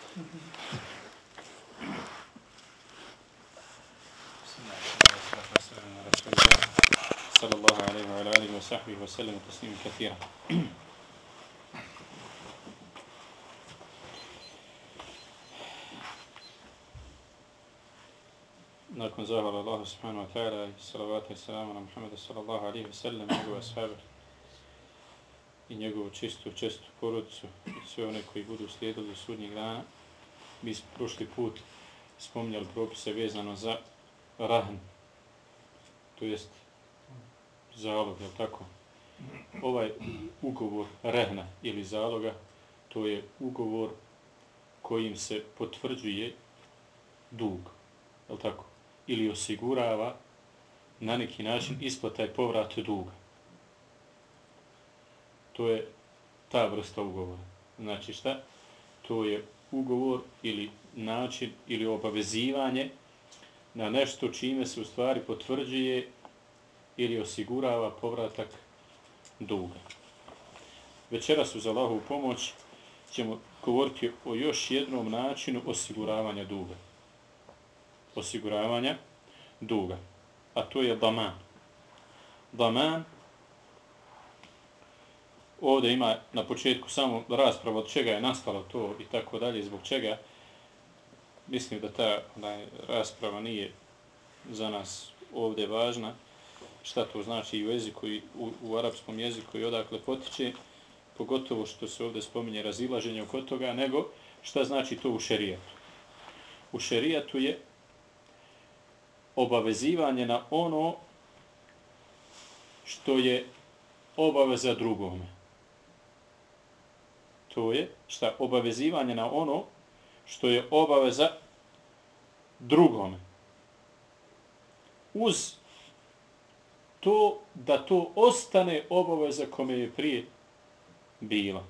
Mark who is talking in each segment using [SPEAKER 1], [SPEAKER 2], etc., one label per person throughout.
[SPEAKER 1] صلى الله عليه وعلى آله وصحبه وسلم تسليما كثيرا. Nakon zahvala Allahu subhanahu wa ta'ala i salavata i salama na Muhammeda sallallahu alaihi wa sallam, njegove ashabe i njegovu čistu porodicu i sve one koji budu slijedili do sudnjeg dana. Mi smo prošli put spominjali propise vezano za rahn, to jest zalog, je li tako? Ovaj ugovor rehna ili zaloga, to je ugovor kojim se potvrđuje dug, je li tako? Ili osigurava na neki način isplata i povrat duga. To je ta vrsta ugovora. Znači šta? To je ugovor ili način ili obavezivanje na nešto čime se u stvari potvrđuje ili osigurava povratak duga. Večeras uz Allahovu pomoć ćemo govoriti o još jednom načinu osiguravanja duga. Osiguravanja duga. A to je daman. Daman, ovdje ima na početku samo rasprava od čega je nastalo to i tako dalje, zbog čega. Mislim da ta rasprava nije za nas ovdje važna. Šta to znači i u jeziku i u arapskom jeziku i odakle potiče, pogotovo što se ovdje spominje razilaženje oko toga, nego šta znači to u šerijatu. U šerijatu je obavezivanje na ono što je obaveza drugome. To je šta? Obavezivanje na ono što je obaveza drugome. Uz to da to ostane obaveza kome je prije bila.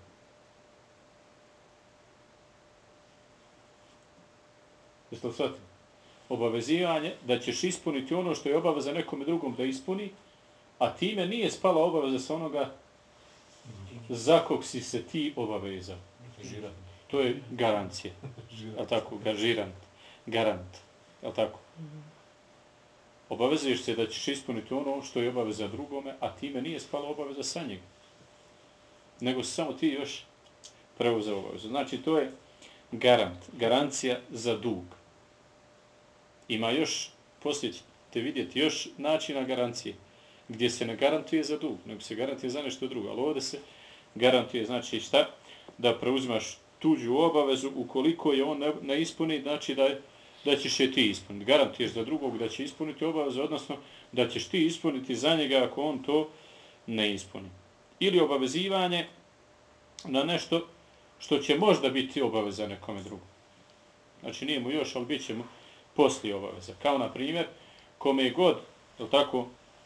[SPEAKER 1] Jeste li shvatili? Obavezivanje da ćeš ispuniti ono što je obaveza nekome drugom da ispuni, a time nije spala obaveza sa onoga za kog si se ti obavezao. To je garancija. Je tako? Garant. Je tako? Obavezuješ se da ćeš ispuniti ono što je obaveza drugome, a time nije spala obaveza sa njega. Nego samo ti još preuzeo obavezu. Znači, to je garant. Garancija za dug. Ima još, poslije ćete vidjeti, još načina garancije, gdje se ne garantuje za dug, nego se garantuje za nešto drugo. Ali ovdje se garantuje, znači šta? Da preuzimaš tuđu obavezu, ukoliko je on ne ispuni, znači da ćeš je ti ispuniti. Garantuješ za drugog da će ispuniti obavezu, odnosno da ćeš ti ispuniti za njega ako on to ne ispuni. Ili obavezivanje na nešto što će možda biti obaveza nekome drugom. Znači nije mu još, ali bit će mu poslije obaveza. Kao na primjer, kome je god, je li tako,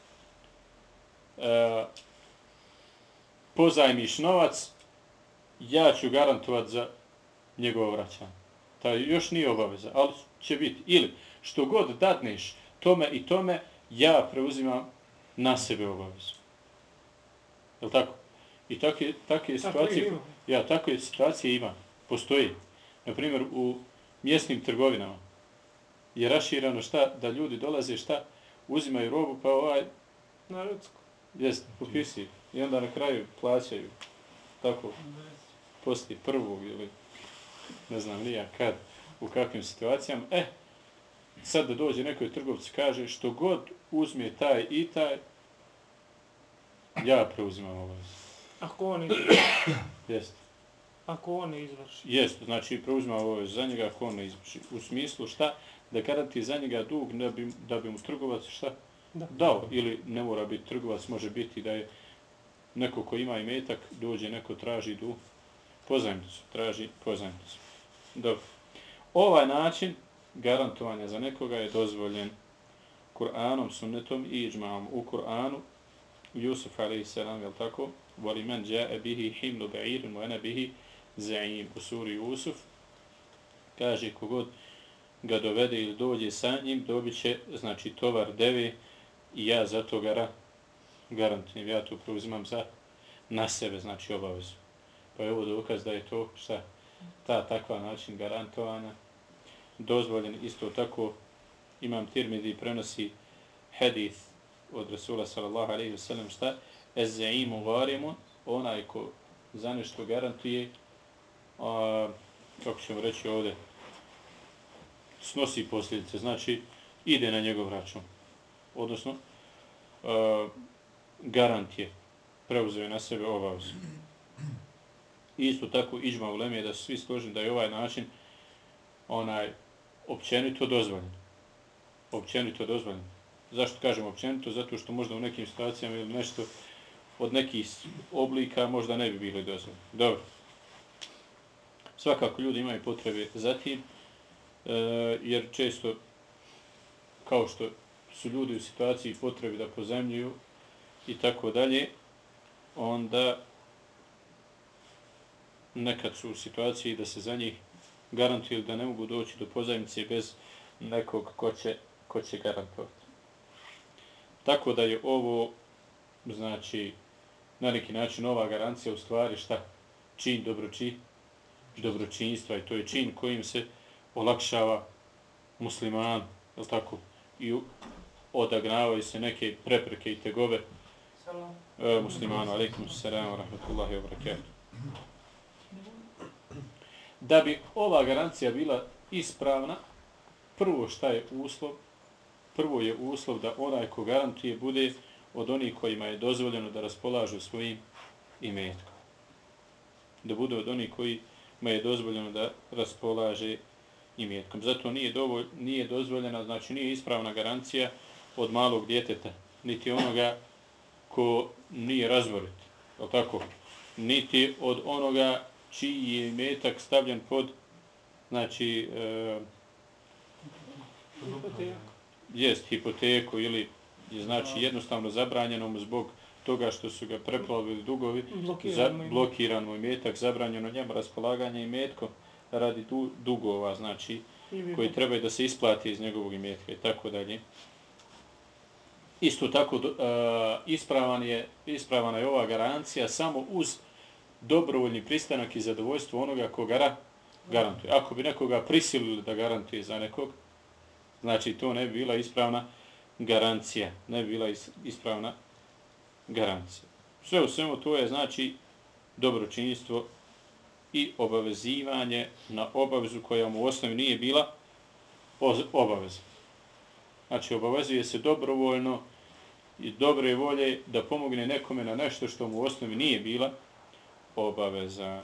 [SPEAKER 1] pozajmiš novac, ja ću garantovati za njegovo vraćanje. Ta još nije obaveza, ali će biti. Ili što god dadneš tome i tome, ja preuzimam na sebe obavezu. Je li tako? I takve situacije, takve situacije ima, postoji. Na primjer, u mjesnim trgovinama je raširano šta, da ljudi dolaze šta, uzimaju robu, pa
[SPEAKER 2] na rucku.
[SPEAKER 1] Jeste, popisi. I onda na kraju plaćaju. Tako, poslije prvog ili ne znam nija kad, u kakvim situacijama. Sad da dođe nekoj trgovci kaže što god uzme taj i taj, ja preuzimam obavezu.
[SPEAKER 2] Ako on izvrši.
[SPEAKER 1] Jeste.
[SPEAKER 2] Ako on ne izvrši.
[SPEAKER 1] Jeste, znači preuzimam obavezu za njega ako on ne izvrši. U smislu šta? Da kada ti za njega dug, da bi mu trgovac šta? Dao. Ili ne mora biti trgovac, može biti da je neko ko ima imetak, dođe neko traži pozajmicu, traži pozajmicu. Dobro. Ovaj način garantovanja za nekoga je dozvoljen Kur'anom, sunnetom i iđma'om. U Kur'anu Jusuf a.s. je li tako? وَلِمَنْ جَاءَ بِهِ حِمْلُ بَعِيرٍ وَأَنَا بِهِ زَعِيمٌ. U suri Jusuf kaže kogod ga dovede ili dođe sa njim, dobit će, znači, tovar deve i ja za to garantujem. Ja to preuzimam na sebe, znači, obavezu. Pa je ovo dokaz da je to šta? takva način garantovanja dozvoljen. Isto tako Imam Tirmidhi prenosi hadith od Rasula sallallahu alejhi ve sellem šta ez-zaimu gharimun, onaj ko za nešto garantuje, kako ćemo reći ovdje, snosi posljedice, znači ide na njegov račun. Odnosno, garant je preuzeo na sebe obavezu. Isto tako iđma uleme da su svi složeni da je ovaj način općenito dozvoljen. Općenito dozvoljen. Zašto kažem općenito? Zato što možda u nekim situacijama ili nešto od nekih oblika možda ne bi bilo dozvoljeno. Dobro. Svakako ljudi imaju potrebe za tim, jer često, kao što su ljudi u situaciji potrebe da pozemljuju i tako dalje, onda nekad su u situaciji da se za njih garantuje da ne mogu doći do pozajmice bez nekog ko će garantovati. Tako da je ovo, znači, na neki način ova garancija u stvari šta? Čin dobročinstva, i to je čin kojim se olakšava musliman, je tako? I odagnavaju se neke prepreke i tegobe muslimanu. Alejkum selam wa rahmetullahi wa barakatuh. Da bi ova garancija bila ispravna, prvo šta je uslov? Prvo je uslov da onaj ko garantuje bude od onih kojima je dozvoljeno da raspolažu svojim imetkom. Da bude od onih kojima je dozvoljeno da raspolaže imetkom. Zato nije dozvoljena, znači nije ispravna garancija od malog djeteta, niti onoga ko nije razborit, je tako? Niti od onoga čiji je imetak stavljen pod, znači, hipoteku ili je znači jednostavno zabranjeno zbog toga što su ga preplavili dugovi, blokiran imetak, zabranjeno njemu raspolaganje imetkom radi dugova, znači, koji trebaju da se isplati iz njegovog imetka i tako dalje. Isto tako ispravana je ova garancija samo uz dobrovoljni pristanak i zadovoljstvo onoga ko garantuje. Ako bi nekoga prisilili da garantuje za nekog, znači to ne bi bila ispravna garancija. Ne bi bila ispravna garancija. Sve u svemu to je znači dobročinstvo i obavezivanje na obavezu koja mu u osnovi nije bila obaveza. Znači obavezuje se dobrovoljno i dobre volje da pomogne nekome na nešto što mu u osnovi nije bila obaveza.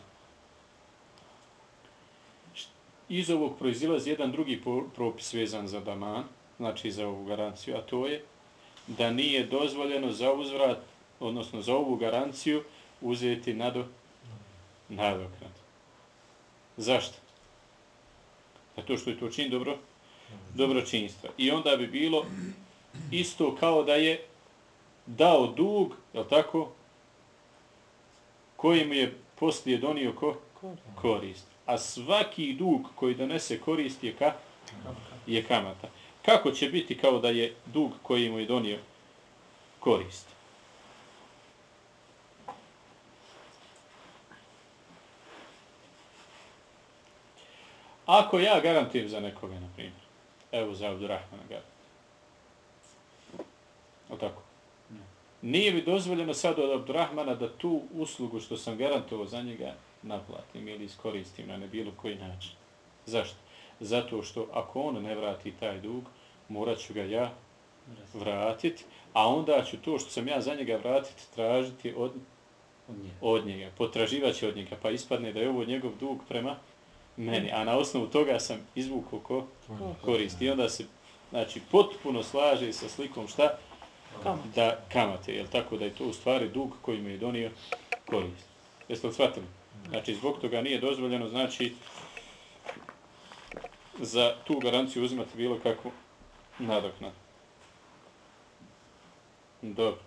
[SPEAKER 1] Iz ovog proizilazi jedan drugi propis vezan za daman, znači za ovu garanciju, a to je da nije dozvoljeno za uzvrat, odnosno za ovu garanciju, uzeti nadoknadu. Zašto? Zato što je to čin dobročinstva. I onda bi bilo isto kao da je dao dug, je li tako, koji mu je poslije donio korist. A svaki dug koji donese korist je kamata. Kako će biti kao da je dug koji mu je donio korist? Ako ja garantujem za nekoga, na primjer, evo za Abdurrahmana garantujem. O tako? Nije mi dozvoljeno sad od Abdurrahmana da tu uslugu što sam garantovao za njega naplatim ili iskoristim na bilo koji način. Zašto? Zato što ako on ne vrati taj dug, morat ću ga ja vratiti, a onda ću to što sam ja za njega vratiti tražiti od njega. Potraživat će od njega, pa ispadne da je ovo njegov dug prema meni, a na osnovu toga sam izvukao korist. I onda se, znači, potpuno slaže sa slikom šta? Da kamate, jel tako, da je to u stvari dug koji mi je donio korist. Jeste li shvatili? Znači, zbog toga nije dozvoljeno, znači, za tu garanciju uzimati bilo kakvu nadoknadu. Dobro.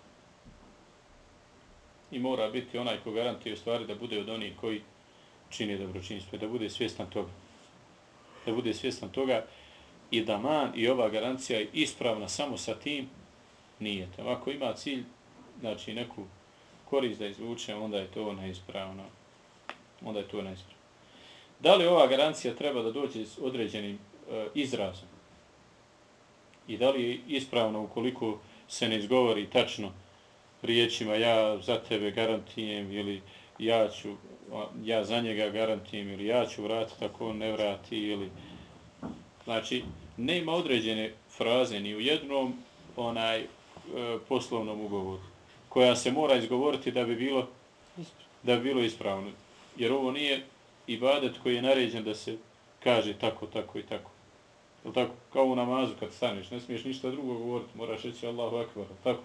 [SPEAKER 1] I mora biti onaj ko garantuje u stvari da bude od onih koji čini dobročinstvo, da bude svjestan toga. Da bude svjestan toga i da man i ova garancija je ispravna samo sa tim nijete. Ako ima cilj, znači neku korist da izvuče, onda je to neispravno. Da li ova garancija treba da dođe s određenim izrazom? I da li je ispravno ukoliko se ne izgovori tačno riječima ja za tebe garantijem ili ja za njega garantijem ili ja ću vratiti ako on ne vrati ili znači nema određene fraze ni u jednom poslovnom ugovoru koja se mora izgovoriti da bi bilo ispravno. Jer ovo nije ibadet koji je naređen da se kaže tako, tako i tako. Je tako? Kao u namazu kad staneš, ne smiješ ništa drugo govoriti, moraš reći Allahu Akbar, tako?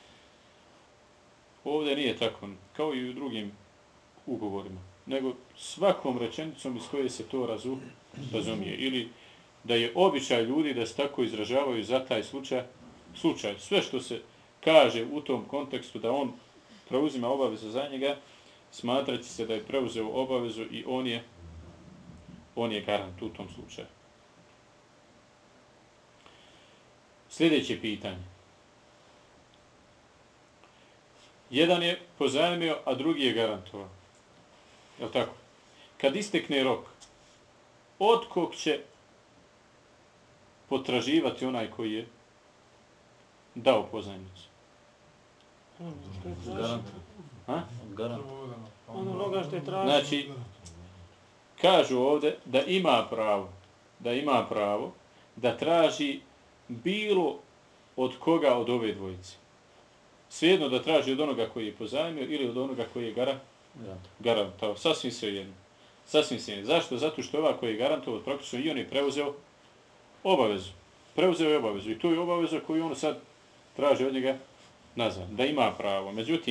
[SPEAKER 1] Ovdje nije tako, kao i u drugim ugovorima, nego svakom rečenicom iz koje se to razumije. Ili da je običaj ljudi da se tako izražavaju za taj slučaj. Sve što se kaže u tom kontekstu da on preuzima obavezu za njega, smatraći se da je preuzeo obavezu i on je garant u tom slučaju. Sljedeće pitanje. Jedan je pozajmio, a drugi je garantovao. Je li tako? Kad istekne rok, od kog će potraživati onaj koji je dao pozajmicu?
[SPEAKER 2] Onoga što je tražio.
[SPEAKER 1] Znači, kažu ovdje da ima pravo da traži bilo od koga od ove dvojice. Svejedno da traži od onoga koji je pozajmio ili od onoga koji je garantao. Sasvim sve jedno. Zašto? Zato što ova koji je garantovao praktično i on je preuzeo obavezu. Preuzeo je obavezu i to je obaveza koju on sad traži od njega nazad. Da ima pravo.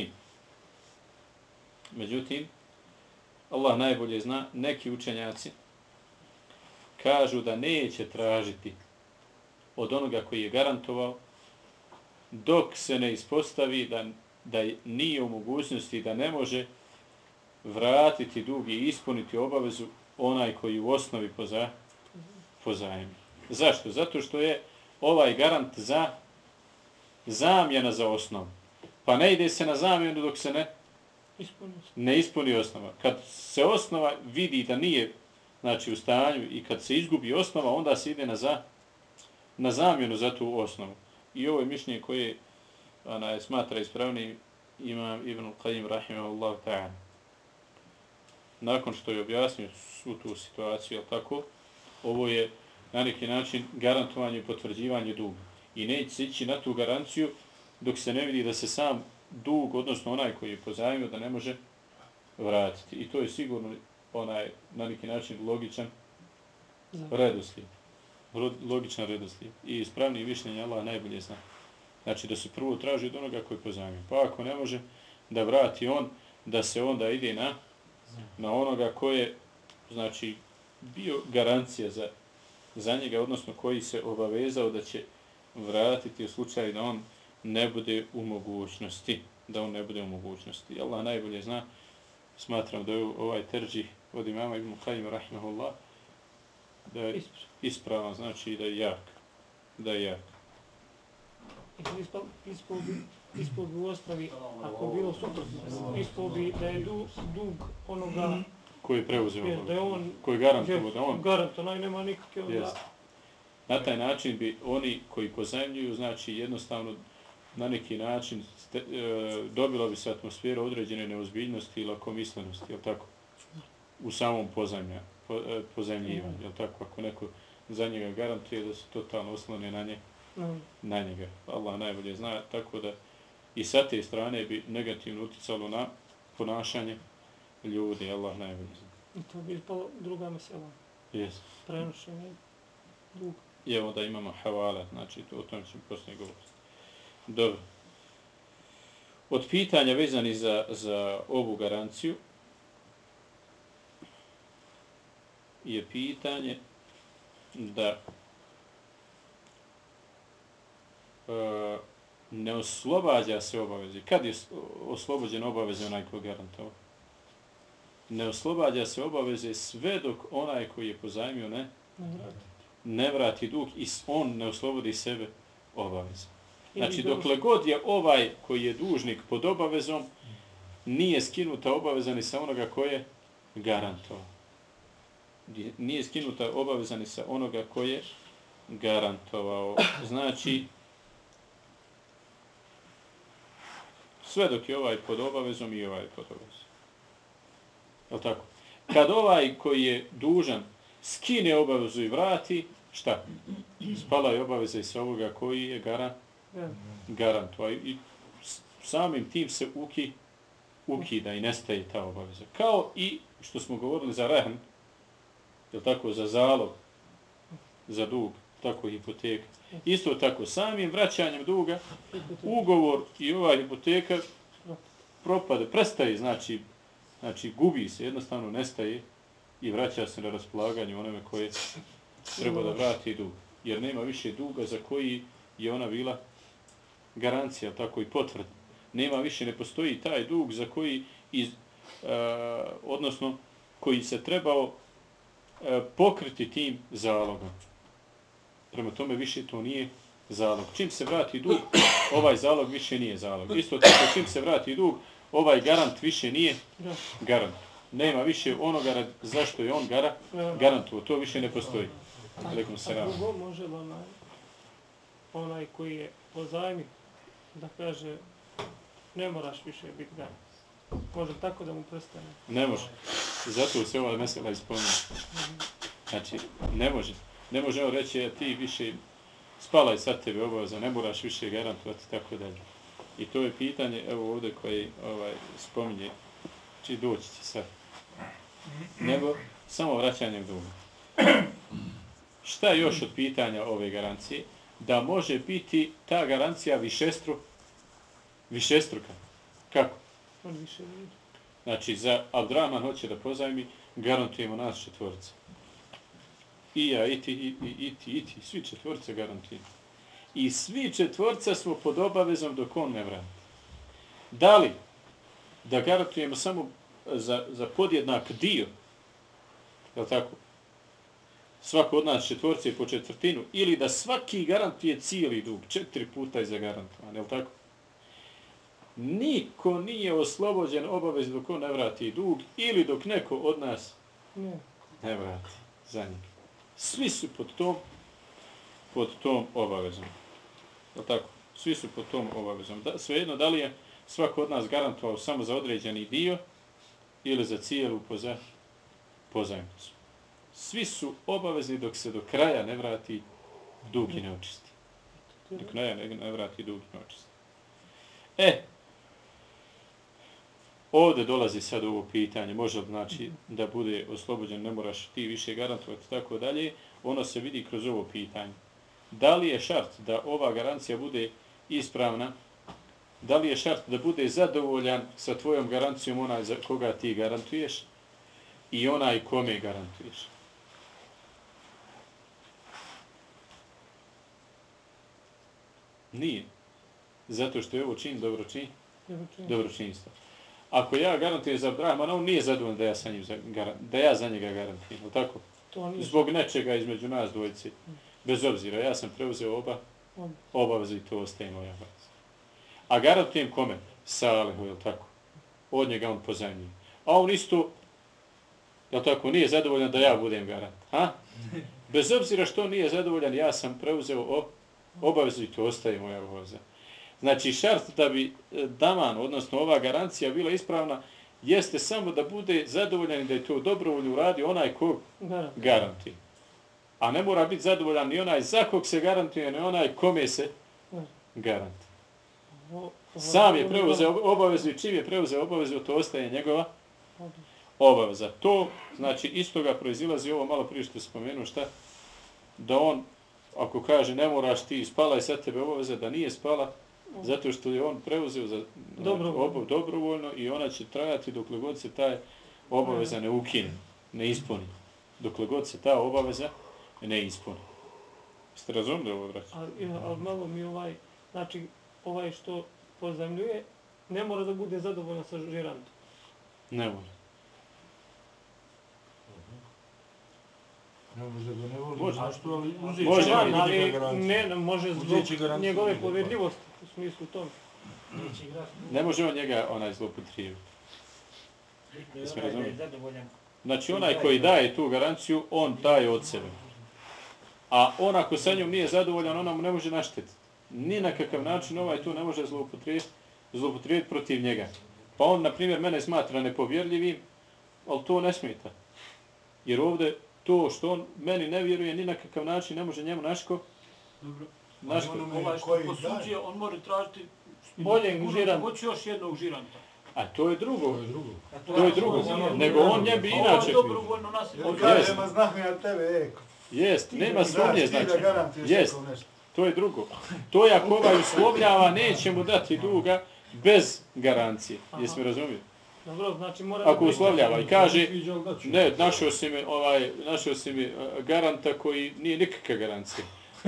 [SPEAKER 1] Međutim, Allah najbolje zna, neki učenjaci kažu da neće tražiti od onoga koji je garantovao dok se ne ispostavi da nije u mogućnosti da ne može vratiti dug i ispuniti obavezu onaj koji u osnovi pozajmi. Zašto? Zato što je ovaj garant za zamjena za osnovu. Pa ne ide se na zamjenu dok se ne ispuni osnova. Kad se osnova vidi da nije u stanju i kad se izgubi osnova, onda se ide na zamjenu za tu osnovu. I ovo je mišljenje koje smatra ispravnim imam Ibn Qayyim rahimahullahu ta'ala. Nakon što je objasnio svu tu situaciju, tako, ovo je na neki način garantovanje i potvrđivanje duga. I neće se ići na tu garanciju dok se ne vidi da se sam dug, odnosno onaj koji je pozajmio, da ne može vratiti. I to je sigurno na neki način logičan redoslijed. I ispravni mišljenje Allah najbolje zna. Znači da se prvo traži od onoga koji pozajmio. Pa ako ne može da vrati on, da se onda ide na onoga koji je bio garancija za njega, odnosno koji se obavezao da će vratiti u slučaju da on ne bude u mogućnosti. Allah najbolje zna. Smatram da je ovaj terđih od imama Ibn Qayyim rahimahullah da je ispravan, znači da je jak.
[SPEAKER 2] Ispod bi u osnovi, ako je bilo suprotno, ispod bi da je dug onoga
[SPEAKER 1] koji je preuzeo, koji je
[SPEAKER 2] garantovao, nema nikakve onda.
[SPEAKER 1] Na taj način bi oni koji pozajmljuju, znači jednostavno na neki način dobila bi se atmosfera određene neozbiljnosti i lakomislenosti, je li tako? U samom pozajmljivanju, je li tako? Ako neko za njega garantuje da se totalno oslone na njega. Allah najbolje zna, tako da i sa te strane bi negativno uticalo na ponašanje ljudi, Allah najbolje zna.
[SPEAKER 2] I to bi ispalo druga mesela.
[SPEAKER 1] Yes.
[SPEAKER 2] Prenošenje duga.
[SPEAKER 1] I evo da imamo havalat, znači o tome ćemo poslije govoriti. Dobro. Od pitanja vezani za ovu garanciju je pitanje da ne oslobađa se obaveze. Kad je oslobođen obaveze onaj koji je garantovao? Ne oslobađa se obaveze sve dok onaj koji je pozajmio ne vrati dug i on ne oslobodi sebe obaveze. Znači, dokle god je ovaj koji je dužnik pod obavezom, nije skinuta obaveza ni sa onoga koje je garantovao. nije skinuta obaveza ni sa onoga ko je garantovao. Znači, sve dok je ovaj pod obavezom i ovaj pod obavezom. Je li tako? Kad ovaj koji je dužan skine obavezu i vrati, šta? Spala je obaveza i sa ovoga koji je garantovao. I samim tim se ukida i nestaje ta obaveza. Kao i što smo govorili za rehn, je li tako, za zalog, za dug, tako i hipoteka. Isto tako, samim vraćanjem duga, ugovor i ova hipoteka propade, prestaje, znači gubi se, jednostavno nestaje i vraća se na raspolaganje onome koje treba da vrati dug. Jer nema više duga za koji je ona bila garancija, tako i potvrda. Nema više, ne postoji taj dug za koji, odnosno koji se trebao pokriti tim zalogom. Prema tome više to nije zalog. Čim se vrati dug, ovaj zalog više nije zalog. Isto tako, čim se vrati dug, ovaj garant više nije garant. Nema više onoga zašto je on garantuo. To više ne postoji.
[SPEAKER 2] A drugo može onaj koji je pozajmi da kaže ne moraš više biti garant. Može tako da mu prestane?
[SPEAKER 1] Ne može. Zato se ova mesela ispominje. Znači, ne može. Ne može on reći, ti više spala je sad tebe obaveza, ne moraš više garantovati, tako dalje. I to je pitanje, evo ovdje koji spominje, či doći će sad. Nego samo vraćanjem duga. Šta je još od pitanja ove garancije? Da može biti ta garancija višestruka. Kako? Znači, za Abdraman hoće da pozajmi, garantujemo nas četvorica. I ja, i ti, svi četvorca garantujemo. I svi četvorca smo pod obavezom dok on ne vrati. Da li da garantujemo samo za podjednak dio, je li tako? Svako od nas četvorce je po četvrtinu, ili da svaki garantuje cijeli dug, 4 puta je zagarantovan, je li tako? Niko nije oslobođen obavez dok on ne vrati dug, ili dok neko od nas ne vrati za njeg. Svi su pod tom obavezom. Je tako? Svi su pod tom obavezom. Svejedno, da li je svako od nas garantovao samo za određeni dio ili za cijelu pozajmicu. Svi su obavezni dok se do kraja ne vrati dug i ne očisti. Dok kraja ne vrati dug i ne očisti. Ovdje dolazi sad ovo pitanje, može znači da bude oslobođen, ne moraš ti više garantovati, tako dalje. Ono se vidi kroz ovo pitanje. Da li je šart da ova garancija bude ispravna? Da li je šart da bude zadovoljan sa tvojom garancijom onaj za koga ti garantuješ i onaj kome garantuješ? Nije. Zato što je ovo čin dobročinstvo. Ako ja garantujem za Abdrahmana, on nije zadovoljan da ja za njega garantujem. Tako? Zbog nečega između nas dvojice. Bez obzira, ja sam preuzeo obaveze i to ostaje moja obaveza. A garantujem kome? Salihu, je li tako? Od njega on pozajmljuje. A on isto, je li tako, nije zadovoljan da ja budem garant. Ha? Bez obzira što nije zadovoljan, ja sam preuzeo obavezu i to ostaje moja obaveza. Znači, šart da bi daman, odnosno ova garancija bila ispravna, jeste samo da bude zadovoljan i da je to dobrovoljno uradi onaj ko garantuje. A ne mora biti zadovoljan ni onaj za kog se garantuje, ni onaj kome se garantuje. Sam je preuzeo obavezu i čim je preuzeo obavezu, to ostaje njegova obaveza. To, znači, iz toga proizilazi ovo malo prije što je spomenuo, šta? Da on, ako kaže ne moraš ti, spala je sad tebe obaveza, da nije spala, zato što je on preuzeo za dobrovoljno i ona će trajati dokle god se taj obaveza ne ukine, ne ispuni. Dokle god se ta obaveza ne ispuni. Ste razumili ovo, braći?
[SPEAKER 2] Ali malo mi znači ovaj što pozajmljuje, ne mora da bude zadovoljan sa žirantom.
[SPEAKER 1] Ne mora.
[SPEAKER 2] Može zbog njegove povjedljivosti u smislu toga.
[SPEAKER 1] Ne može on njega zlopotrijeviti.
[SPEAKER 3] Da je zadovoljan
[SPEAKER 1] Znači onaj koji daje tu garanciju, on daje od sebe. A on ako sa njom nije zadovoljan, ona mu ne može naštetiti. Ni na kakav način ovaj tu ne može zloupotrijebiti protiv njega. Pa on, na primjer, mene smatra nepovjerljivim, ali to ne smeta. Jer ovdje to što on meni ne vjeruje, ni na kakav način ne može njemu naško.
[SPEAKER 3] Dobro.
[SPEAKER 4] Ovaj što posuđuje, on mora tražiti
[SPEAKER 2] boljeg žiranta.
[SPEAKER 4] Hoće još jednog žiranta.
[SPEAKER 1] A to je drugo.
[SPEAKER 3] To je drugo.
[SPEAKER 1] Nego on ne bi inače...
[SPEAKER 4] On dobrovoljno nasjeti.
[SPEAKER 5] On kaže, ma znam ja tebe,
[SPEAKER 1] Jest, nema sumnje, znači. Jest, to je drugo. To je ako ovaj uslovljava, neće mu dati duga bez garancije. Jesi mi razumio?
[SPEAKER 2] Dobro, znači mora...
[SPEAKER 1] Ako uslovljava i kaže, ne, našao si mi garanta koji nije nikakva garancija.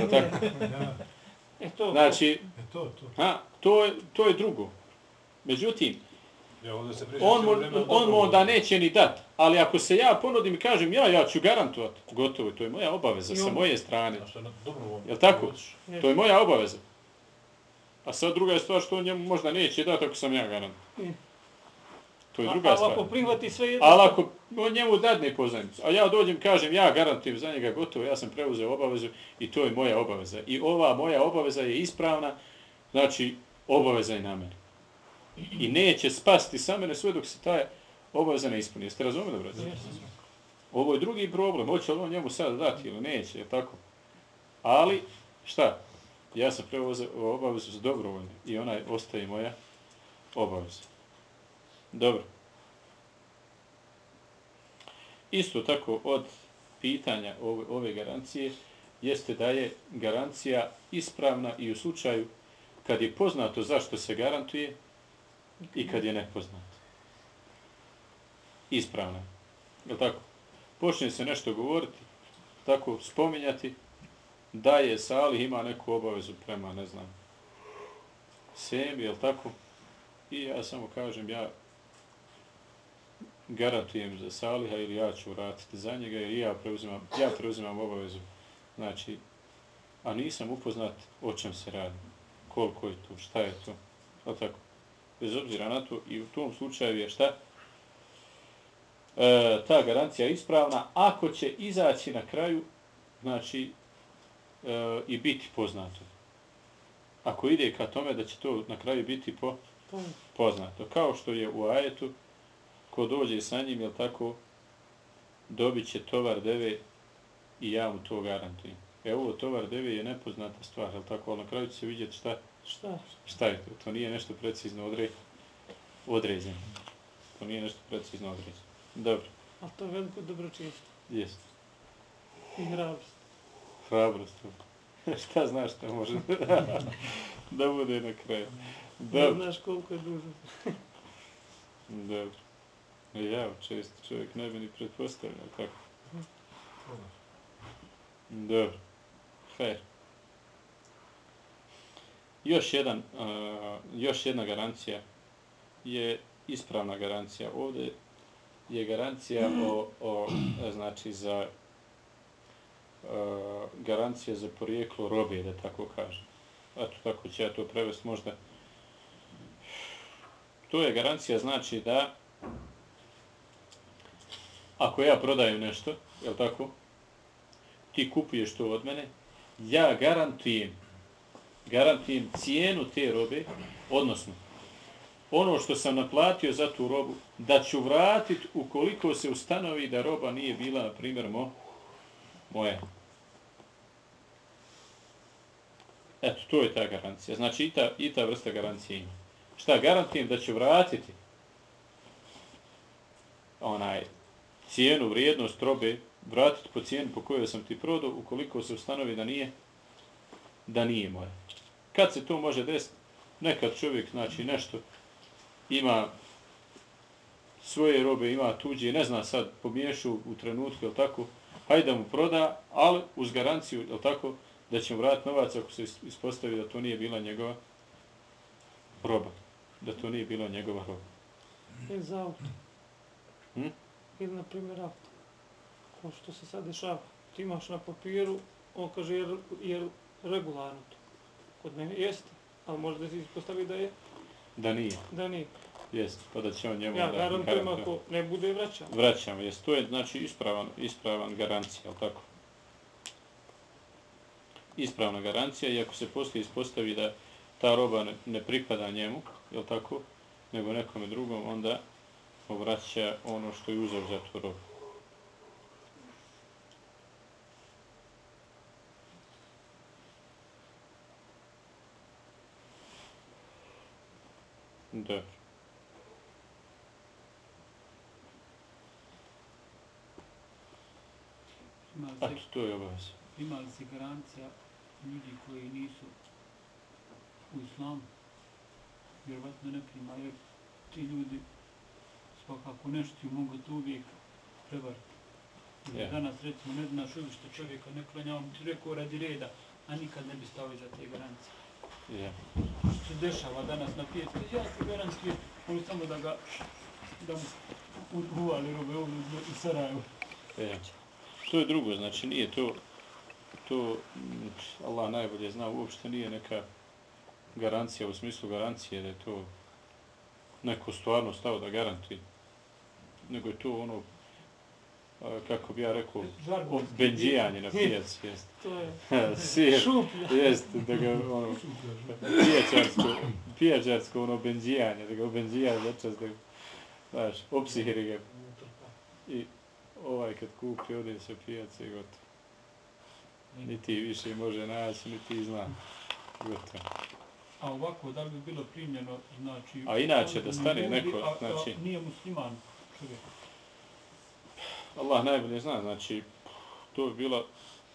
[SPEAKER 2] Tako?
[SPEAKER 1] Znači, to je drugo. Međutim, on mu onda neće ni dati. Ali ako se ja ponudim i kažem, ja ću garantovati, gotovo, to je moja obaveza sa moje strane. Jel' tako? To je moja obaveza. A sad druga je stvar što on njemu možda neće dati ako sam ja garant. To je druga stvar.
[SPEAKER 2] Ali ako prihvati sve jedno...
[SPEAKER 1] Ali ako on njemu dadne pozajmicu, a ja dođem kažem, ja garantujem za njega, gotovo, ja sam preuzeo obavezu i to je moja obaveza. I ova moja obaveza je ispravna, znači obaveza je na mene. I neće spasti sa mene sve dok se taj obaveza ne ispuni. Jeste razumeli, brate? Ovo je drugi problem. Hoće li on njemu sad dati ili neće, je tako? Ali, šta? Ja sam preuzeo obavezu za dobrovoljno i ona ostaje moja obaveza. Dobro. Isto tako od pitanja ove garancije jeste da je garancija ispravna i u slučaju kad je poznato zašto se garantuje i kad je nepoznato. Ispravna. Je li tako? Počne se nešto govoriti, tako spominjati, da je Salih ima neku obavezu prema, ne znam, Semi, je li tako? I ja samo kažem, ja garantujem za Saliha ili ja ću vratiti za njega jer ja preuzimam obavezu. Znači, a nisam upoznat o čem se radi, koliko je tu, šta je to, je tako? Bez obzira na to i u tom slučaju je šta? Ta garancija je ispravna ako će izaći na kraju, znači, i biti poznato. Ako ide ka tome da će to na kraju biti poznato. Kao što je u ajetu, ko dođe sa njim, jel tako, dobit će tovar deve i ja mu to garantujem. Ovo tovar deve je nepoznata stvar, jel tako, ali na kraju će se vidjeti šta je to. To nije nešto precizno određeno. To nije nešto precizno određeno. Dobro.
[SPEAKER 2] A to je veliko dobročinstvo.
[SPEAKER 1] Jeste.
[SPEAKER 2] I hrabrost.
[SPEAKER 1] Hrabrost. Šta znaš što može da bude na kraju.
[SPEAKER 2] Ne znaš koliko je dužno.
[SPEAKER 1] Dobro. Ja, često čovjek ne bi ni pretpostavljao kako. Dobro. Fair. Još jedna garancija je ispravna garancija. Ovdje je garancija znači za garancija za porijeklo robe, da tako kažem. Eto, tako će ja to prevesti možda. To je garancija, znači da ako ja prodajem nešto, jel tako, ti kupuješ to od mene, ja garantujem cijenu te robe, odnosno ono što sam naplatio za tu robu, da ću vratiti ukoliko se ustanovi da roba nije bila, na primjer, moja. Eto, to je ta garancija. Znači, i ta vrsta garancije ima. Šta, garantujem da ću vratiti cijenu, vrijednost robe, vratiti po cijenu po kojoj sam ti prodao, ukoliko se ustanovi da nije moja. Kad se to može desiti? Nekad čovjek, znači, nešto ima svoje robe, ima tuđe, ne zna sad, pomiješu u trenutku, jel tako, hajde da mu proda, ali uz garanciju, jel tako, da će mu vratiti novac ako se ispostavi da to nije bila njegova roba. Da to nije bila njegova roba.
[SPEAKER 2] Ili za auto. Ili, na primjer, auto. Ko što se sad dešava. Ti imaš na papiru, on kaže, jer regularno to. Kod mene jeste, ali možda se ispostavi da je.
[SPEAKER 1] Da nije.
[SPEAKER 2] Da nije.
[SPEAKER 1] Jest, pa da će on njemu
[SPEAKER 2] Ja
[SPEAKER 1] da
[SPEAKER 2] garantujem
[SPEAKER 1] garantuje.
[SPEAKER 2] ako ne bude vraćan.
[SPEAKER 1] Vraćamo, jest. To je znači ispravan garancija, jel tako? Ispravna garancija i ako se poslije ispostavi da ta roba ne pripada njemu, jel tako, nego nekome drugom, onda vraća ono što je uzeo za tu robu. Da. A to je obavez.
[SPEAKER 3] Ima li se garancija ljudi koji nisu u islamu? Vjerovatno ne prima, jer ti ljudi svakako nešto ti mogu to uvijek prevariti.
[SPEAKER 1] Yeah.
[SPEAKER 3] Danas recimo ne znaš uvijek što čovjeka ne klanja, on ti rekao radi reda, a nikad ne bi stao iza te garancije.
[SPEAKER 1] Yeah.
[SPEAKER 3] Što se dešava danas na pijetu, ja ti garantujem, oni samo da mu uvali robe ovdje u Sarajevu.
[SPEAKER 1] Yeah. To je drugo, znači nije to Allah najbolje zna, uopšte nije neka garancija, u smislu garancije da je to neko stvarno stao da garantuje, nego je to ono, kako bi ja rekao, benđijanje na pijaci, jest.
[SPEAKER 2] To je
[SPEAKER 1] Sir,
[SPEAKER 2] šuplja.
[SPEAKER 1] jest, da ga ono, pijačarsko ono benđijanje, da ga obenđija začas, da ga, znaš, opsihiri ga. I ovaj kad kupi, ode se pijace i gotovo. Niti više može naći, niti zna. Gotovo.
[SPEAKER 3] A ovako, da li bi bilo primljeno, znači...
[SPEAKER 1] A inače, da stane neko, znači...
[SPEAKER 3] A nije musliman čovjek.
[SPEAKER 1] Allah najbolje zna, znači, to je bila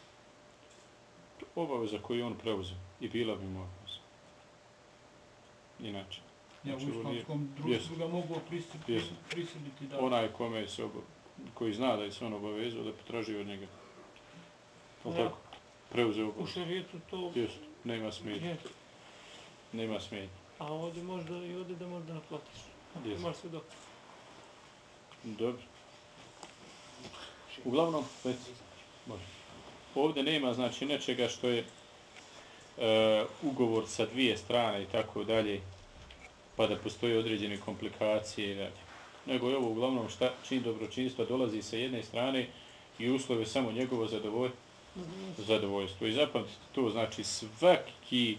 [SPEAKER 1] obaveza koju on preuzeo. I bila bi mu obaveza. Inače.
[SPEAKER 3] Ja u
[SPEAKER 1] Znači,
[SPEAKER 3] islamskom društvu ga mogu prisiliti da...
[SPEAKER 1] Onaj kome se koji zna da je se on obavezao da potraži od njega. Ali tako? Preuzeo
[SPEAKER 2] U
[SPEAKER 1] obavezu.
[SPEAKER 2] šerijetu to
[SPEAKER 1] Just, nema smetnje.
[SPEAKER 2] je.
[SPEAKER 1] Nema smetnje.
[SPEAKER 2] A ovdje možda i ovdje da možda naplatiš.
[SPEAKER 1] Jest.
[SPEAKER 2] Imaš se dok.
[SPEAKER 1] Dobro. Uglavnom, već, može. Ovdje nema znači nečega što je ugovor sa dvije strane i tako dalje, pa da postoje određene komplikacije i dalje. Nego je ovo uglavnom čin dobročinstva dolazi sa jedne strane i uslove samo njegovo zadovoljstvo. I zapamtite to, znači svaki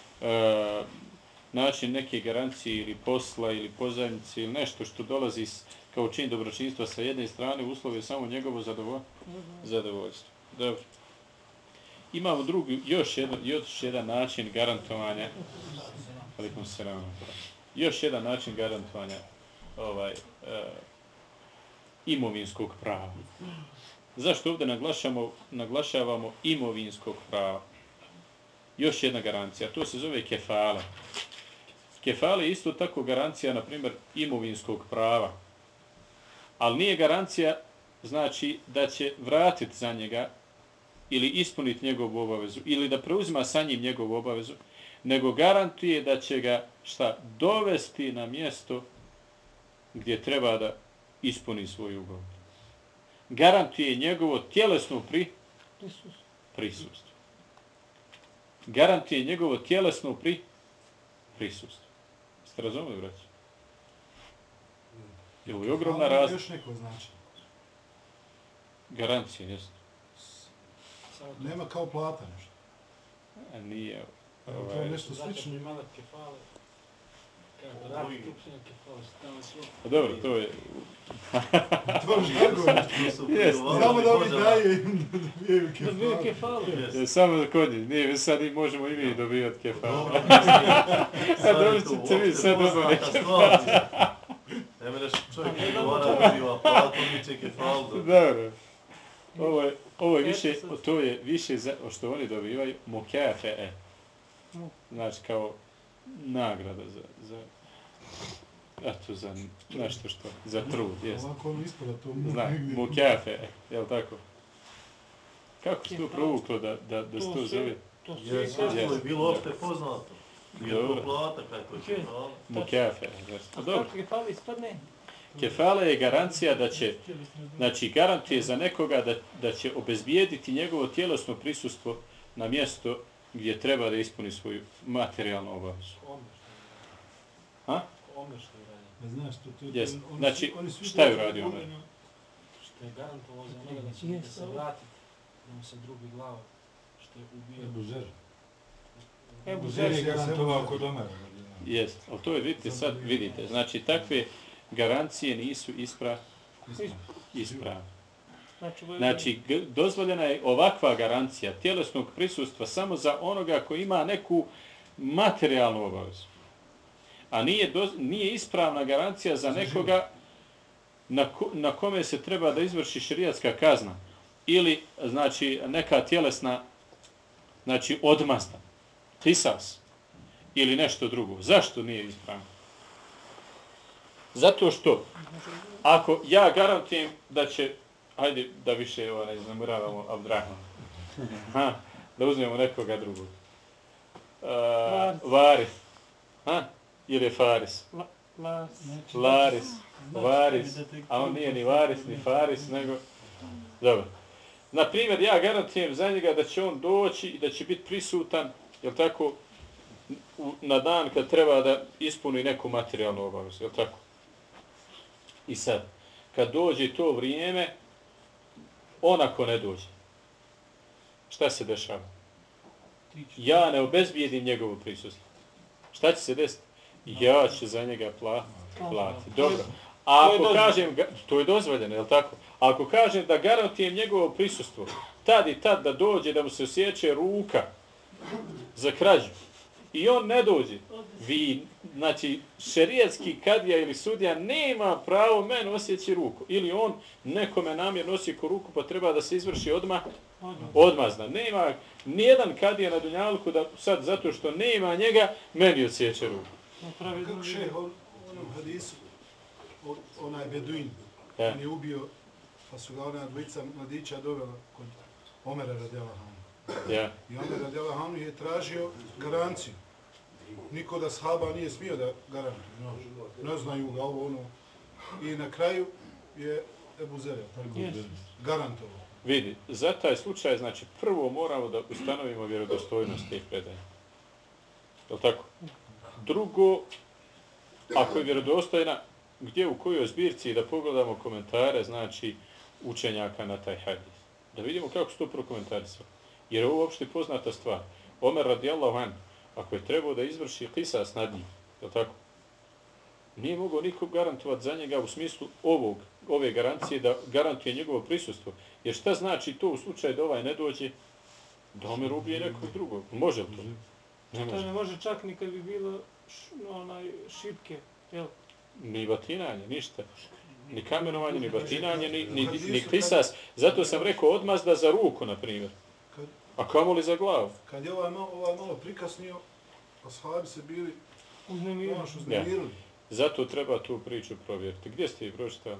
[SPEAKER 1] način neke garancije ili posla ili pozajmice ili nešto što dolazi kao čin dobročinstva sa jedne strane, uslov je samo njegovo zadovoljstvo. Dobro. Imamo još jedan način garantovanja. Još jedan način garantovanja imovinskog prava. Zašto ovdje naglašavamo imovinskog prava? Još jedna garancija, to se zove kefale. Kefale je isto tako garancija, na primjer, imovinskog prava. Ali nije garancija, znači, da će vratiti za njega ili ispuniti njegovu obavezu ili da preuzima sa njim njegovu obavezu, nego garantuje da će ga dovesti na mjesto gdje treba da ispuni svoj ugovor. Garantuje njegovo tjelesno prisustvo. Garantuje njegovo tjelesno prisustvo. Ste razumeli, braći? Ovo je ogromna razlika.
[SPEAKER 5] Još neko znači.
[SPEAKER 1] Garancija, jeste.
[SPEAKER 5] Nema kao plata nešto.
[SPEAKER 1] A nije.
[SPEAKER 5] To je nešto slično.
[SPEAKER 6] Imala kefale.
[SPEAKER 1] A dobro, to je...
[SPEAKER 5] To je žargo. Samo da mi daje
[SPEAKER 2] Dobiju kefalu.
[SPEAKER 1] Samo kod njih, nije, sad možemo i mi dobivati kefale.
[SPEAKER 7] A dobit ćete vi sad dobili kefale. Ne mereš čovjek odgovara dobiva platu, mi će kefalu dobiti.
[SPEAKER 1] Dobro. Ovo je više, to je više što oni dobivaju mukafe. Znači kao nagrada za nešto što, za trud, jest.
[SPEAKER 5] Ovako ono ispada to
[SPEAKER 1] mukafe, jel tako? Kako se to provuklo da se to zove?
[SPEAKER 7] To je bilo opšte poznato. Je to plata kako je kefala?
[SPEAKER 1] Mukafe,
[SPEAKER 2] A
[SPEAKER 1] dobro.
[SPEAKER 2] kako kefala ispadne?
[SPEAKER 1] Kefala je garancija da će, znači garantuje za nekoga da će obezbijediti njegovo tjelesno prisustvo na mjesto gdje treba da ispuni svoju materijalnu obavezu.
[SPEAKER 5] Znaš,
[SPEAKER 1] Jest. Znači, šta je uradio Omer?
[SPEAKER 6] Što je garantovao za njega da će da se vratiti, da mu se drugi glava, što je ubio.
[SPEAKER 5] Ebu Zer.
[SPEAKER 2] Ebu
[SPEAKER 5] Zer je
[SPEAKER 2] Zer.
[SPEAKER 5] garantovao kod Omera.
[SPEAKER 1] Jest, ali to je, vidite, znači takve garancije nisu ispravne. Znači, dozvoljena je ovakva garancija tjelesnog prisustva samo za onoga koji ima neku materijalnu obavezu. A nije ispravna garancija za nekoga na kome se treba da izvrši šerijatska kazna. Ili, znači, neka tjelesna, znači, odmazda. Kisas. Ili nešto drugo. Zašto nije ispravno? Zato što, ako ja garantujem da će, hajde da više ne iznamuravamo Abdrahman, da uzmemo nekoga drugog. Varis. Ili je Faris? Laris. Varis. A on nije ni Varis, ni Faris, nego... Dobro. Naprimjer, ja garantujem za njega da će on doći i da će biti prisutan, jel tako, na dan kad treba da ispuni neku materijalnu obavezu, jel tako? I sad, kad dođe to vrijeme, on ako ne dođe, šta se dešava? Ja ne obezbijedim njegovu prisustvo. Šta će se desiti? Ja ću za njega platiti. Dobro. A ako kažem, to je dozvoljeno, jel tako? A ako kažem da garantujem njegovo prisustvo, tad i tad da dođe, da mu se osjeće ruka za krađu, i on ne dođe, vi, znači, šerijatski kadija ili sudija nema pravo meni osjeći ruku. Ili on nekome namjerno osjeći ruku, pa treba da se izvrši odmazda. Nema nijedan kadija na dunjalku da sad, zato što nema njega, meni osjeće ruku.
[SPEAKER 5] Kako šeh, onom hadisu, onaj Beduin, on je ubio, pa su ga ona dvojica mladića dovela kod Omera radijallahu anhu. I Omer radijallahu anhu je tražio garanciju. Niko da sahaba nije smio da garantuje. Ne znaju ga ovo ono. I na kraju je Ebu Zer garantovao.
[SPEAKER 1] Vidi, za taj slučaj, znači, prvo moramo da ustanovimo vjerodostojnost tih predaja. Je li tako? Drugo, ako je vjerodostojna, gdje u kojoj zbirci, da pogledamo komentare, znači, učenjaka na taj hadis. Da vidimo kako su to prokomentarisali. Jer je ovo uopšte poznata stvar. Omer radijallahu anhu, ako je trebao da izvrši kisas nad njim, je li tako? Nije mogao niko garantovati za njega u smislu ove garancije da garantuje njegovo prisustvo. Jer šta znači to u slučaju da ovaj ne dođe, da Omer ubije nekog drugog? Može li to? Ne može.
[SPEAKER 2] To ne može čak ni kad bi bilo šipke, jel?
[SPEAKER 1] Ni batinanje, ništa. Ni kamenovanje, ni batinanje, ni kisas. Zato sam rekao odmazda za ruku, na primjer. A kamoli za glavu?
[SPEAKER 5] Kad je ovaj malo prikasnio, ashabi se bili
[SPEAKER 2] uznemirili.
[SPEAKER 1] Zato treba tu priču provjeriti. Gdje ste ih pročitali?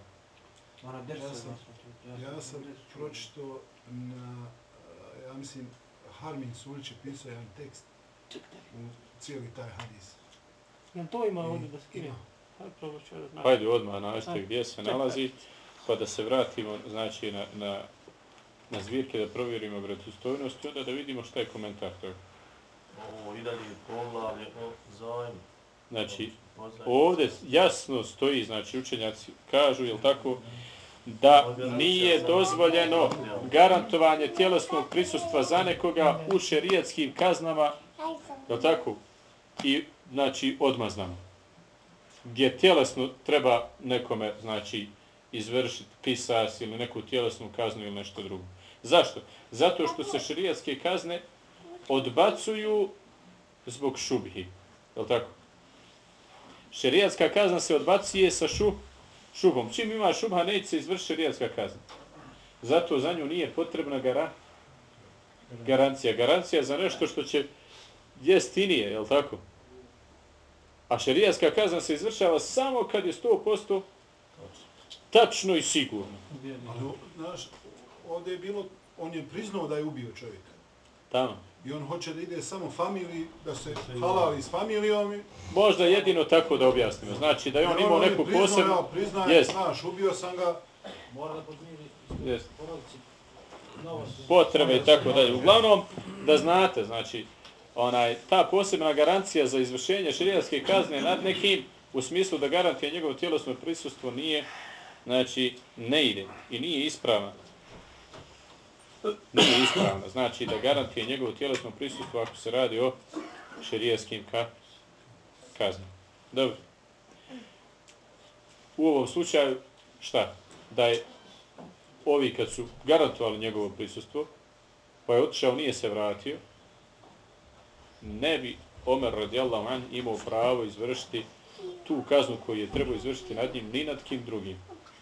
[SPEAKER 5] Ja sam pročitao na, ja mislim, Harmin Sulić je pisao jedan tekst u cijeli taj hadis.
[SPEAKER 2] Jel to ima ovdje da skine?
[SPEAKER 1] Hajde odmah nađite gdje se nalazi, pa da se vratimo, znači, na zbirke da provjerimo vjerodostojnost i onda da vidimo šta je komentar toga.
[SPEAKER 7] Ovo i dalje poglavlje o zajmu.
[SPEAKER 1] Znači, ovdje jasno stoji, znači učenjaci kažu, jel tako, da nije dozvoljeno garantovanje tjelesnog prisustva za nekoga u šerijatskim kaznama, jel tako, i, znači, odmaznama. Gdje tjelesno treba nekome, znači, izvršiti kisas ili neku tjelesnu kaznu ili nešto drugo. Zašto? Zato što se šerijatske kazne odbacuju zbog šubhi. Je li tako? Šerijatska kazna se odbacuje sa šubhom. Čim ima šubha, neće se izvršiti šerijatska kazna. Zato za nju nije potrebna garancija. Garancija za nešto što će jestinije, je li tako? A šerijatska kazna se izvršava samo kad je 100% tačno i sigurno.
[SPEAKER 5] Ali, znaš, ovdje je bilo, on je priznao da je ubio čovjeka.
[SPEAKER 1] Tamo.
[SPEAKER 5] I on hoće da ide samo familiji, da se halali s familijom.
[SPEAKER 1] Možda jedino tako da objasnimo. Znači da je on imao neku posebnu...
[SPEAKER 5] Ja priznajem, znaš, ubio sam ga.
[SPEAKER 6] Mora da podmiri porodici
[SPEAKER 1] potrebe i tako dalje. Uglavnom, da znate, znači, ta posebna garancija za izvršenje šerijatske kazne nad nekim u smislu da garantuje njegovo tjelesno prisustvo nije, znači, ne ide i nije ispravna. Nije ispravna. Znači da garantuje njegovo tjelesno prisustvo ako se radi o šerijskim kaznama. Dobro. U ovom slučaju, šta? Da je ovi kad su garantovali njegovo prisustvo, pa je otišao, nije se vratio, ne bi Omer radijallahu anhu imao pravo izvršiti tu kaznu koju je trebao izvršiti nad njim, ni nad kim drugim.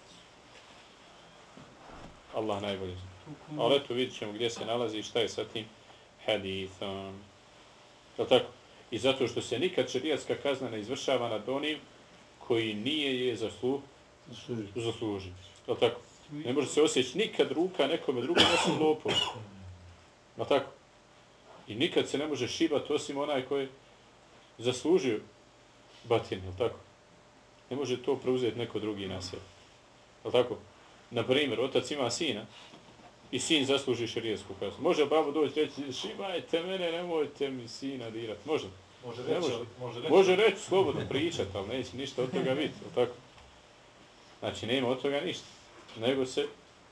[SPEAKER 1] Allah najbolje zna. Ali eto vidjet ćemo gdje se nalazi i šta je sa tim hadithom. Je tako? I zato što se nikad šerijatska kazna ne izvršava nad onim koji nije je zaslužio. Je tako? Ne može se osjeći nikad ruka nekome drugom osim lopom. Je tako? I nikad se ne može šibati osim onaj koji je zaslužio batin. Je tako? Ne može to preuzeti neko drugi na sebe. Je tako? Na primjer, otac ima sina i sin zasluži šerijatsku kaznu. Može babo doći reći, šibajte mene, nemojte mi sina dirati. Može. Može reći, slobodno pričati, ali neće ništa od toga biti. Tako? Znači, nema od toga ništa. Nego se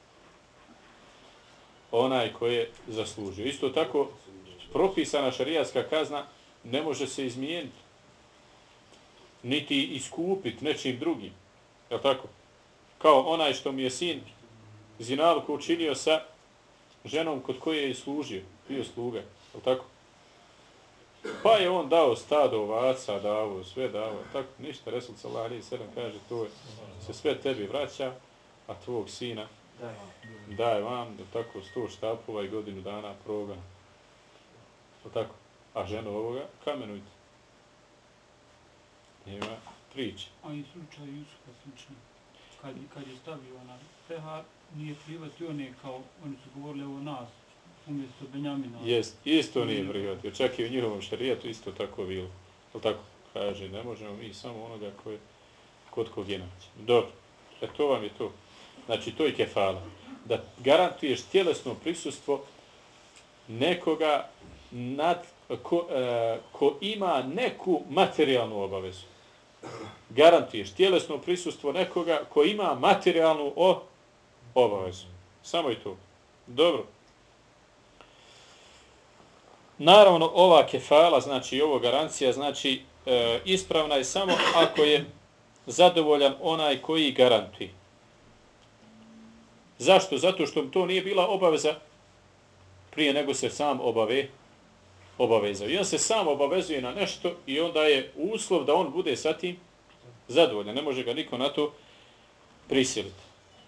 [SPEAKER 1] onaj koji je zaslužio. Isto tako, propisana šerijatska kazna ne može se izmijeniti. Niti iskupiti nečim drugim. Je tako? Kao onaj što mi je sin zinalku učinio sa ženom kod koje je služio, bio sluga, je tako? Pa je on dao stado ovaca, dao, sve dao, tako, ništa, Resul sallallahu alejhi ve sellem kaže, to je, se sve tebi vraća, a tvog sina daje vam, da tako, 100 štapova i godinu dana progana. Je tako? A ženu ovoga kamenujte. Nema priče.
[SPEAKER 3] A i slučaj Jusufa slično. Kad je stavio onaj pehar, nije prihvatio one kao, oni su govorili o nas, umjesto Benjamina.
[SPEAKER 1] Jest, isto nije prihvatio. Čak i u njihovom šerijatu isto tako bilo. Je tako? Kaže, ne možemo mi samo onoga koje kod kog je naći. Dobro. To vam je to. Znači, to je kefala. Da garantuješ tjelesno prisustvo nekoga ko ima neku materijalnu obavezu. Garantuješ tjelesno prisustvo nekoga ko ima materijalnu obavezu. Samo i to. Dobro. Naravno, ova kefala, znači ovo garancija, znači ispravna je samo ako je zadovoljan onaj koji garantuje. Zašto? Zato što to nije bila obaveza prije nego se sam obavezao. I on se sam obavezuje na nešto i onda je uslov da on bude sa tim zadovoljan. Ne može ga niko na to prisiliti.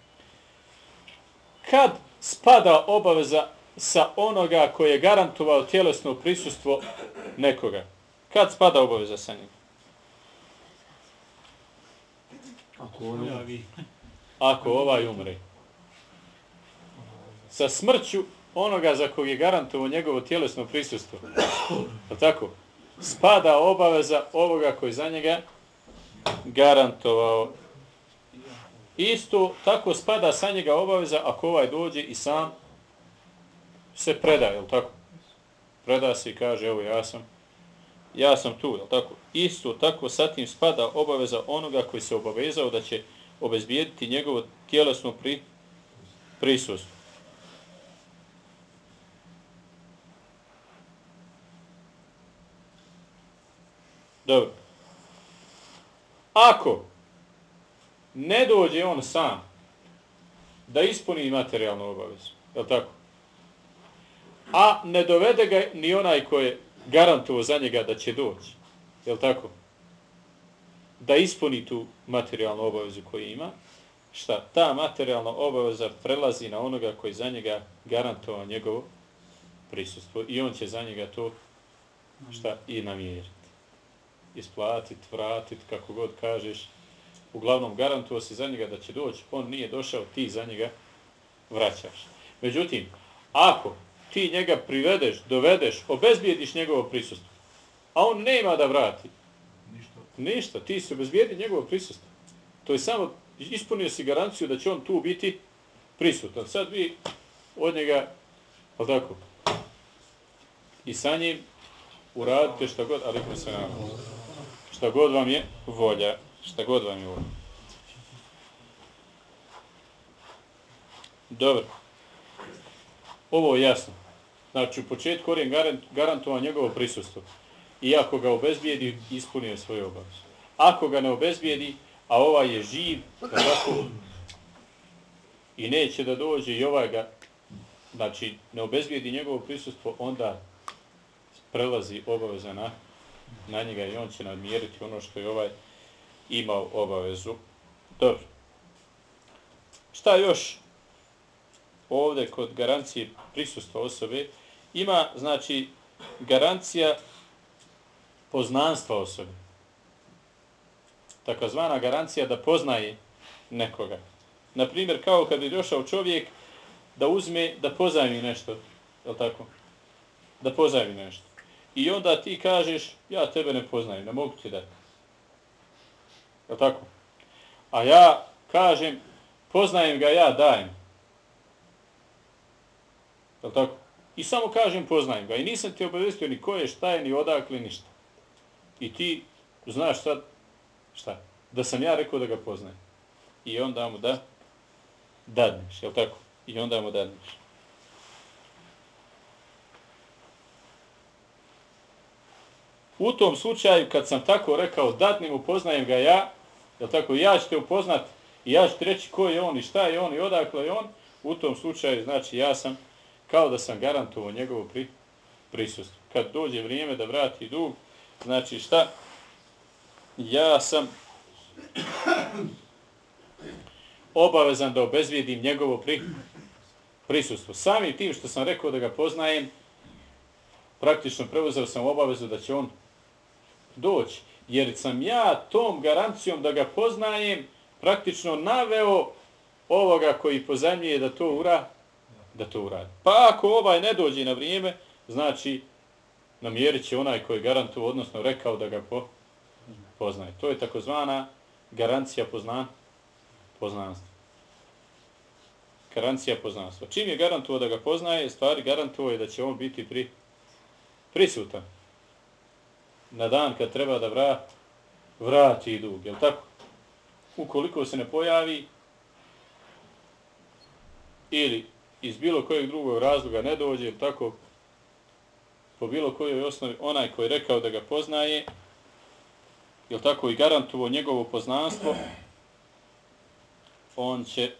[SPEAKER 1] Kad spada obaveza sa onoga koji je garantovao tjelesno prisustvo nekoga? Kad spada obaveza sa njim? Ako ovaj umre. Sa smrću onoga za kog je garantovao njegovo tjelesno prisustvo. Je tako? Spada obaveza ovoga koji za njega garantovao. Isto tako spada sa njega obaveza ako ovaj dođe i sam se predaje, je li tako? Preda se i kaže, evo ja sam tu, je li tako? Isto tako sa tim spada obaveza onoga koji se obavezao da će obezbijediti njegovo tjelesno prisustvo. Dobro. Ako ne dođe on sam da ispuni materijalnu obavezu, je li tako? A ne dovede ga ni onaj koji je garantovao za njega da će doći, je li tako? Da ispuni tu materijalnu obavezu koju ima, šta? Ta materijalna obaveza prelazi na onoga koji za njega garantovao njegovo prisustvo i on će za njega to šta i namjeriti. Isplatiti, vratiti, kako god kažeš. Uglavnom, garantuo si za njega da će doći, on nije došao, ti za njega vraćaš. Međutim, ako ti njega privedeš, dovedeš, obezbijediš njegovo prisustvo, a on nema da vrati, ništa, ti si obezbijedi njegovo prisustvo. To je samo, ispunio si garanciju da će on tu biti prisutan. Sad vi od njega, ali tako, i sa njim uradite šta god, ali ko se nama. Šta god vam je volja. Šta god vam je volja. Dobro. Ovo je jasno. Znači, u početku korijen garantova njegovo prisustvo. I ako ga obezbijedi, ispunio svoju obavezu. Ako ga ne obezbijedi, a ovaj je živ, tako, i neće da dođe i ovaj ga, znači, ne obezbijedi njegovo prisustvo, onda prelazi obaveza na njega i on će nadmjeriti ono što je ovaj imao obavezu. Dobro. Šta još ovdje kod garancije prisustva osobe? Ima, znači, garancija poznanstva osobe. Takozvana garancija da poznaje nekoga. Naprimjer, kao kad je došao čovjek da uzme, da pozajmi nešto. Je li tako? Da pozajmi nešto. I onda ti kažeš, ja tebe ne poznajem, ne mogu ti dati. Je li tako? A ja kažem, poznajem ga, ja dajem. Je li tako? I samo kažem, poznajem ga. I nisam ti obavestio ni ko je, šta je, ni odakle, ništa. I ti znaš sad, šta? Da sam ja rekao da ga poznajem. I onda mu da dadneš, je li tako? I onda mu dadneš. U tom slučaju, kad sam tako rekao, dadnim, upoznajem ga ja, je li tako? Ja ću te upoznat i ja ću ti reći ko je on i šta je on i odakle je on. U tom slučaju, znači, ja sam, kao da sam garantovao njegovo prisustvo. Kad dođe vrijeme da vrati dug, znači šta? Ja sam obavezan da obezvijedim njegovo prisustvo. Samim tim što sam rekao da ga poznajem, praktično preuzeo sam obavezu da će on doći. Jer sam ja tom garancijom da ga poznajem praktično naveo ovoga koji pozajmljuje da to uradi. Pa ako ovaj ne dođe na vrijeme, znači namjerit će onaj koji garantuo, odnosno rekao da ga poznaje. To je takozvana garancija poznanstva. Garancija poznanstva. Čim je garantuo da ga poznaje, stvari garantuo je da će on biti prisutan na dan kad treba da vrati dug. Je li tako? Ukoliko se ne pojavi ili iz bilo kojeg drugog razloga ne dođe, je li tako? Po bilo kojoj osnovi, onaj koji je rekao da ga poznaje, je li tako, i garantuo njegovo poznanstvo, on će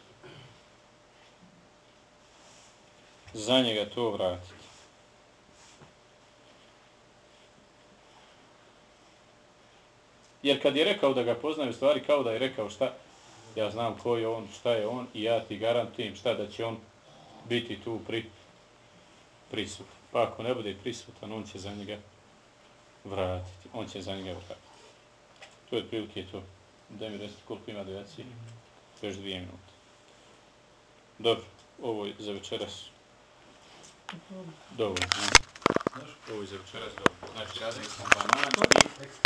[SPEAKER 1] za njega to vratiti. Jer kad je rekao da ga poznaje, u stvari kao da je rekao šta, ja znam ko je on, šta je on i ja ti garantujem šta da će on biti tu prisutan. Pa ako ne bude prisutan, on će za njega vratiti. To je otprilike to. Daj mi desiti koliko ima dejacije. Još 2 minute. Dobro, ovo je za večeras. Dobro. Ovo je za večeras dobro. Znači, radili smo banan i